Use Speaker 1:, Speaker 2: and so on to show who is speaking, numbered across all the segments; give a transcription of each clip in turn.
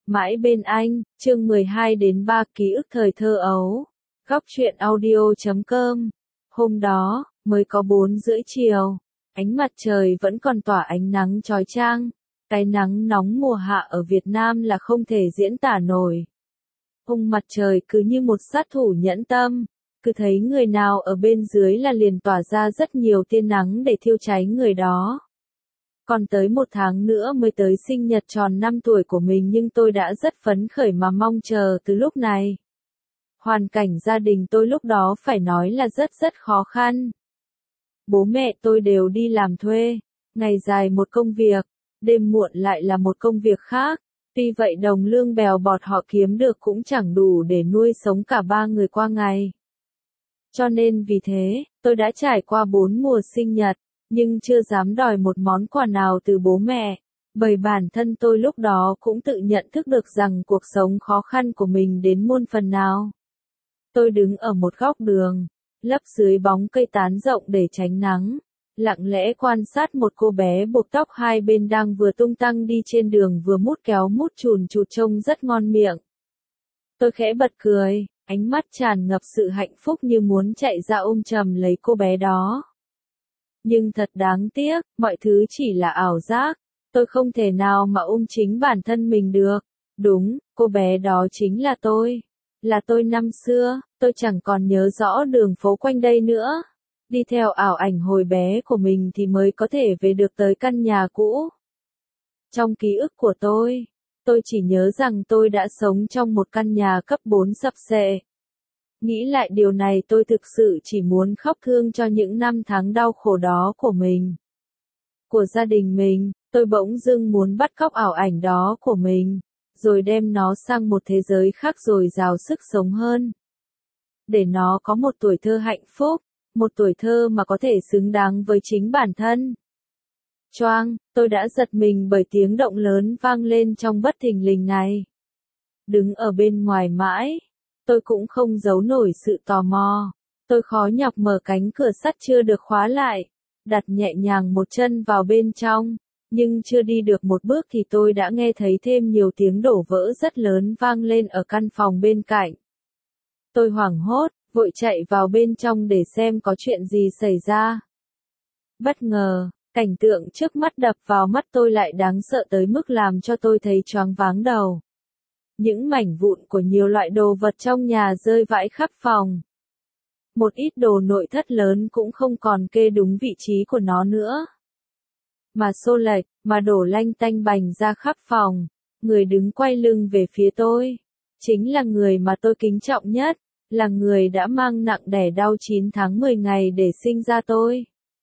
Speaker 1: Mãi bên anh, chương 12 đến 3 ký ức thời thơ ấu. Góc truyện audio.com. Hôm đó, mới có 4:30 chiều. Ánh mặt trời vẫn còn tỏa ánh nắng chói chang. Cái nắng nóng mùa hạ ở Việt Nam là không thể diễn tả nổi. Mặt trời cứ như một sát thủ nhẫn tâm. Cứ thấy người nào ở bên dưới là liền tỏa ra rất nhiều tia nắng để thiêu cháy người đó. Còn tới 1 tháng nữa mới tới sinh nhật tròn 5 tuổi của mình nhưng tôi đã rất phấn khởi mà mong chờ từ lúc này. Hoàn cảnh gia đình tôi lúc đó phải nói là rất khó khăn. Bố mẹ tôi đều đi làm thuê, ngày dài một công việc, đêm muộn lại là một công việc khác. Tuy vậy đồng lương bèo bọt họ kiếm được cũng chẳng đủ để nuôi sống cả 3 người qua ngày. Cho nên vì thế, tôi đã trải qua 4 mùa sinh nhật, nhưng chưa dám đòi một món quà nào từ bố mẹ, bởi bản thân tôi lúc đó cũng tự nhận thức được rằng cuộc sống khó khăn của mình đến muôn phần nào. Tôi đứng ở một góc đường, lấp dưới bóng cây tán rộng để tránh nắng, lặng lẽ quan sát một cô bé buộc tóc hai bên đang vừa tung tăng đi trên đường vừa mút kéo mút chùn chụt trông rất ngon miệng. Tôi khẽ bật cười, ánh mắt tràn ngập sự hạnh phúc như muốn chạy ra ôm chầm lấy cô bé đó. Nhưng thật đáng tiếc, mọi thứ chỉ là ảo giác, tôi không thể nào mà ôm chính bản thân mình được. Đúng, cô bé đó chính là tôi. Là tôi năm xưa, tôi chẳng còn nhớ rõ đường phố quanh đây nữa. Đi theo ảo ảnh hồi bé của mình thì mới có thể về được tới căn nhà cũ. Trong ký ức của tôi chỉ nhớ rằng tôi đã sống trong một căn nhà cấp 4 sập xệ. Nghĩ lại điều này tôi thực sự chỉ muốn khóc thương cho những năm tháng đau khổ đó của mình. Của gia đình mình, tôi bỗng dưng muốn bắt cóc ảo ảnh đó của mình, rồi đem nó sang một thế giới khác dồi dào sức sống hơn. Để nó có một tuổi thơ hạnh phúc, một tuổi thơ mà có thể xứng đáng với chính bản thân. Choang, tôi đã giật mình bởi tiếng động lớn vang lên trong bất thình lình này. Đứng ở bên ngoài mãi, tôi cũng không giấu nổi sự tò mò. Tôi khó nhọc mở cánh cửa sắt chưa được khóa lại, đặt nhẹ nhàng một chân vào bên trong, nhưng chưa đi được một bước thì tôi đã nghe thấy thêm nhiều tiếng đổ vỡ rất lớn vang lên ở căn phòng bên cạnh. Tôi hoảng hốt, vội chạy vào bên trong để xem có chuyện gì xảy ra. Bất ngờ, cảnh tượng trước mắt đập vào mắt tôi lại đáng sợ tới mức làm cho tôi thấy choáng váng đầu. Những mảnh vụn của nhiều loại đồ vật trong nhà rơi vãi khắp phòng. Một ít đồ nội thất lớn cũng không còn kê đúng vị trí của nó nữa. Mà xô lệch, mà đổ lanh tanh bành ra khắp phòng. Người đứng quay lưng về phía tôi. Chính là người mà tôi kính trọng nhất. Là người đã mang nặng đẻ đau 9 tháng 10 ngày để sinh ra tôi.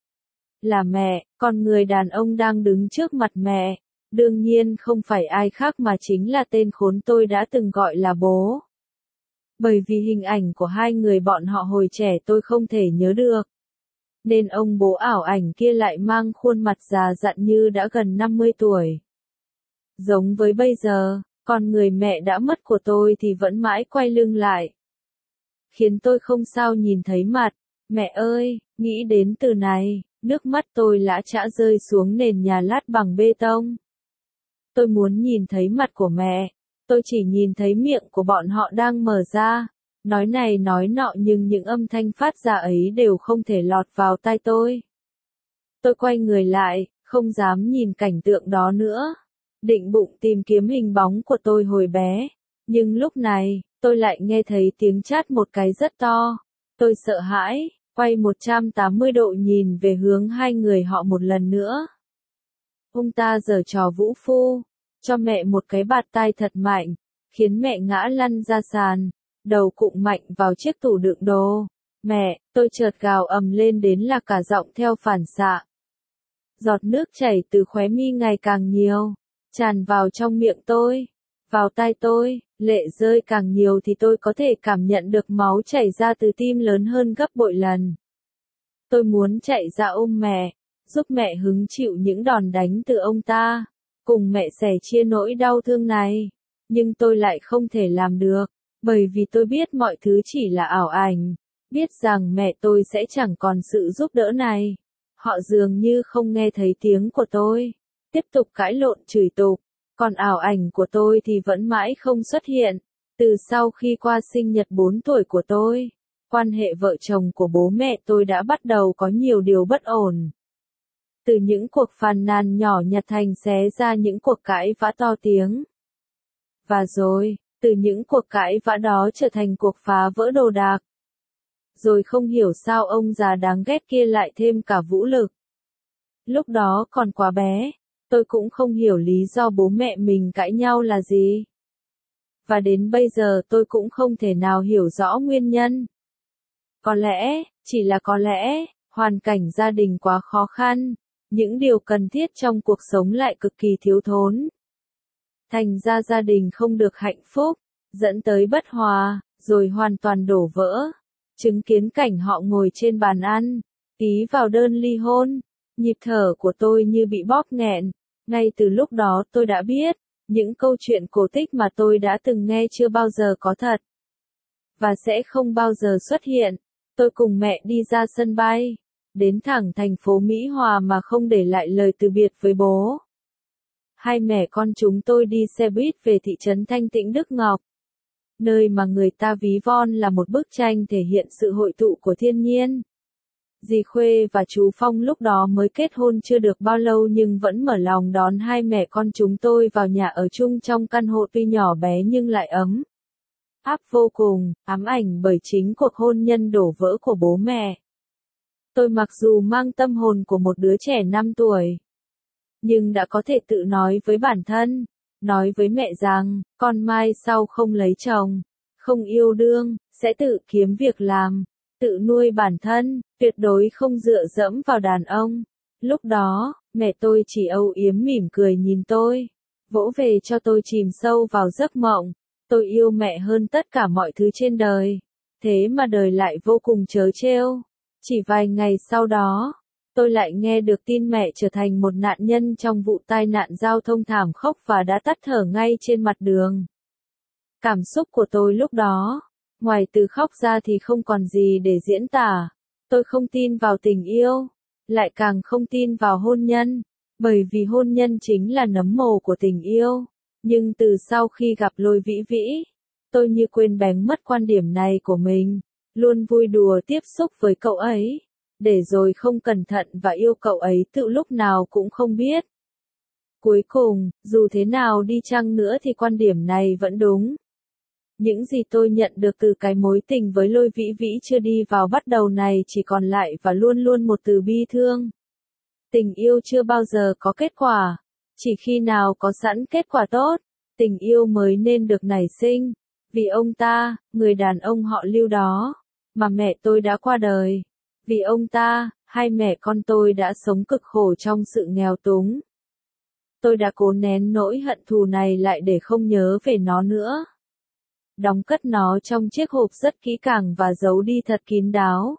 Speaker 1: Là mẹ, còn người đàn ông đang đứng trước mặt mẹ. Đương nhiên không phải ai khác mà chính là tên khốn tôi đã từng gọi là bố. Bởi vì hình ảnh của hai người bọn họ hồi trẻ tôi không thể nhớ được. Nên ông bố ảo ảnh kia lại mang khuôn mặt già dặn như đã gần 50 tuổi. Giống với bây giờ, còn người mẹ đã mất của tôi thì vẫn mãi quay lưng lại. Khiến tôi không sao nhìn thấy mặt. Mẹ ơi, nghĩ đến từ này, nước mắt tôi lã chã rơi xuống nền nhà lát bằng bê tông. Tôi muốn nhìn thấy mặt của mẹ. Tôi chỉ nhìn thấy miệng của bọn họ đang mở ra, nói này nói nọ nhưng những âm thanh phát ra ấy đều không thể lọt vào tai tôi. Tôi quay người lại, không dám nhìn cảnh tượng đó nữa. Định bụng tìm kiếm hình bóng của tôi hồi bé. Nhưng lúc này, tôi lại nghe thấy tiếng chát một cái rất to. Tôi sợ hãi, quay 180 độ nhìn về hướng hai người họ một lần nữa. Ông ta giở trò vũ phu, cho mẹ một cái bạt tai thật mạnh, khiến mẹ ngã lăn ra sàn, đầu cụng mạnh vào chiếc tủ đựng đồ. Mẹ, tôi chợt gào ầm lên đến là cả giọng theo phản xạ. Giọt nước chảy từ khóe mi ngày càng nhiều, tràn vào trong miệng tôi, vào tai tôi, lệ rơi càng nhiều thì tôi có thể cảm nhận được máu chảy ra từ tim lớn hơn gấp bội lần. Tôi muốn chạy ra ôm mẹ, giúp mẹ hứng chịu những đòn đánh từ ông ta, cùng mẹ sẻ chia nỗi đau thương này, nhưng tôi lại không thể làm được, bởi vì tôi biết mọi thứ chỉ là ảo ảnh, biết rằng mẹ tôi sẽ chẳng còn sự giúp đỡ này. Họ dường như không nghe thấy tiếng của tôi, tiếp tục cãi lộn chửi tục, Còn ảo ảnh của tôi thì vẫn mãi không xuất hiện. Từ sau khi qua sinh nhật 4 tuổi của tôi, quan hệ vợ chồng của bố mẹ tôi đã bắt đầu có nhiều điều bất ổn. Từ những cuộc phàn nàn nhỏ nhặt thành xé ra những cuộc cãi vã to tiếng. Và rồi, từ những cuộc cãi vã đó trở thành cuộc phá vỡ đồ đạc. Rồi không hiểu sao ông già đáng ghét kia lại thêm cả vũ lực. Lúc đó còn quá bé, tôi cũng không hiểu lý do bố mẹ mình cãi nhau là gì. Và đến bây giờ tôi cũng không thể nào hiểu rõ nguyên nhân. Có lẽ, chỉ là có lẽ, hoàn cảnh gia đình quá khó khăn, những điều cần thiết trong cuộc sống lại cực kỳ thiếu thốn. Thành ra gia đình không được hạnh phúc, dẫn tới bất hòa, rồi hoàn toàn đổ vỡ. Chứng kiến cảnh họ ngồi trên bàn ăn, ký vào đơn ly hôn, nhịp thở của tôi như bị bóp nghẹn. Ngay từ lúc đó tôi đã biết, những câu chuyện cổ tích mà tôi đã từng nghe chưa bao giờ có thật. Và sẽ không bao giờ xuất hiện. Tôi cùng mẹ đi ra sân bay, đến thẳng thành phố Mỹ Hòa mà không để lại lời từ biệt với bố. Hai mẹ con chúng tôi đi xe buýt về thị trấn Thanh Tĩnh Đức Ngọc, nơi mà người ta ví von là một bức tranh thể hiện sự hội tụ của thiên nhiên. Dì Khuê và chú Phong lúc đó mới kết hôn chưa được bao lâu nhưng vẫn mở lòng đón hai mẹ con chúng tôi vào nhà ở chung trong căn hộ tuy nhỏ bé nhưng lại ấm áp vô cùng, ám ảnh bởi chính cuộc hôn nhân đổ vỡ của bố mẹ. Tôi mặc dù mang tâm hồn của một đứa trẻ 5 tuổi, nhưng đã có thể tự nói với bản thân, nói với mẹ rằng, con mai sau không lấy chồng, không yêu đương, sẽ tự kiếm việc làm, tự nuôi bản thân, tuyệt đối không dựa dẫm vào đàn ông. Lúc đó, mẹ tôi chỉ âu yếm mỉm cười nhìn tôi, vỗ về cho tôi chìm sâu vào giấc mộng. Tôi yêu mẹ hơn tất cả mọi thứ trên đời. Thế mà đời lại vô cùng trớ trêu. Chỉ vài ngày sau đó, tôi lại nghe được tin mẹ trở thành một nạn nhân trong vụ tai nạn giao thông thảm khốc và đã tắt thở ngay trên mặt đường. Cảm xúc của tôi lúc đó, ngoài từ khóc ra thì không còn gì để diễn tả. Tôi không tin vào tình yêu, lại càng không tin vào hôn nhân, bởi vì hôn nhân chính là nấm mồ của tình yêu. Nhưng từ sau khi gặp Lôi Vĩ Vĩ, tôi như quên bén mất quan điểm này của mình, luôn vui đùa tiếp xúc với cậu ấy, để rồi không cẩn thận và yêu cậu ấy tự lúc nào cũng không biết. Cuối cùng, dù thế nào đi chăng nữa thì quan điểm này vẫn đúng. Những gì tôi nhận được từ cái mối tình với Lôi Vĩ Vĩ chưa đi vào bắt đầu này chỉ còn lại và luôn luôn một từ bi thương. Tình yêu chưa bao giờ có kết quả. Chỉ khi nào có sẵn kết quả tốt, tình yêu mới nên được nảy sinh. Vì ông ta, người đàn ông họ Lưu đó, mà mẹ tôi đã qua đời. Vì ông ta, hai mẹ con tôi đã sống cực khổ trong sự nghèo túng. Tôi đã cố nén nỗi hận thù này lại để không nhớ về nó nữa. Đóng cất nó trong chiếc hộp rất kỹ càng và giấu đi thật kín đáo.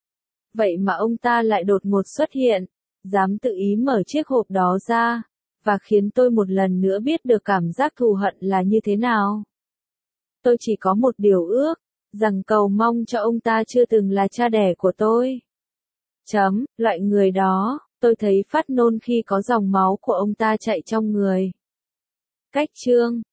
Speaker 1: Vậy mà ông ta lại đột ngột xuất hiện, dám tự ý mở chiếc hộp đó ra, và khiến tôi một lần nữa biết được cảm giác thù hận là như thế nào. Tôi chỉ có một điều ước, rằng cầu mong cho ông ta chưa từng là cha đẻ của tôi. Loại người đó, tôi thấy phát nôn khi có dòng máu của ông ta chạy trong người. Cách chương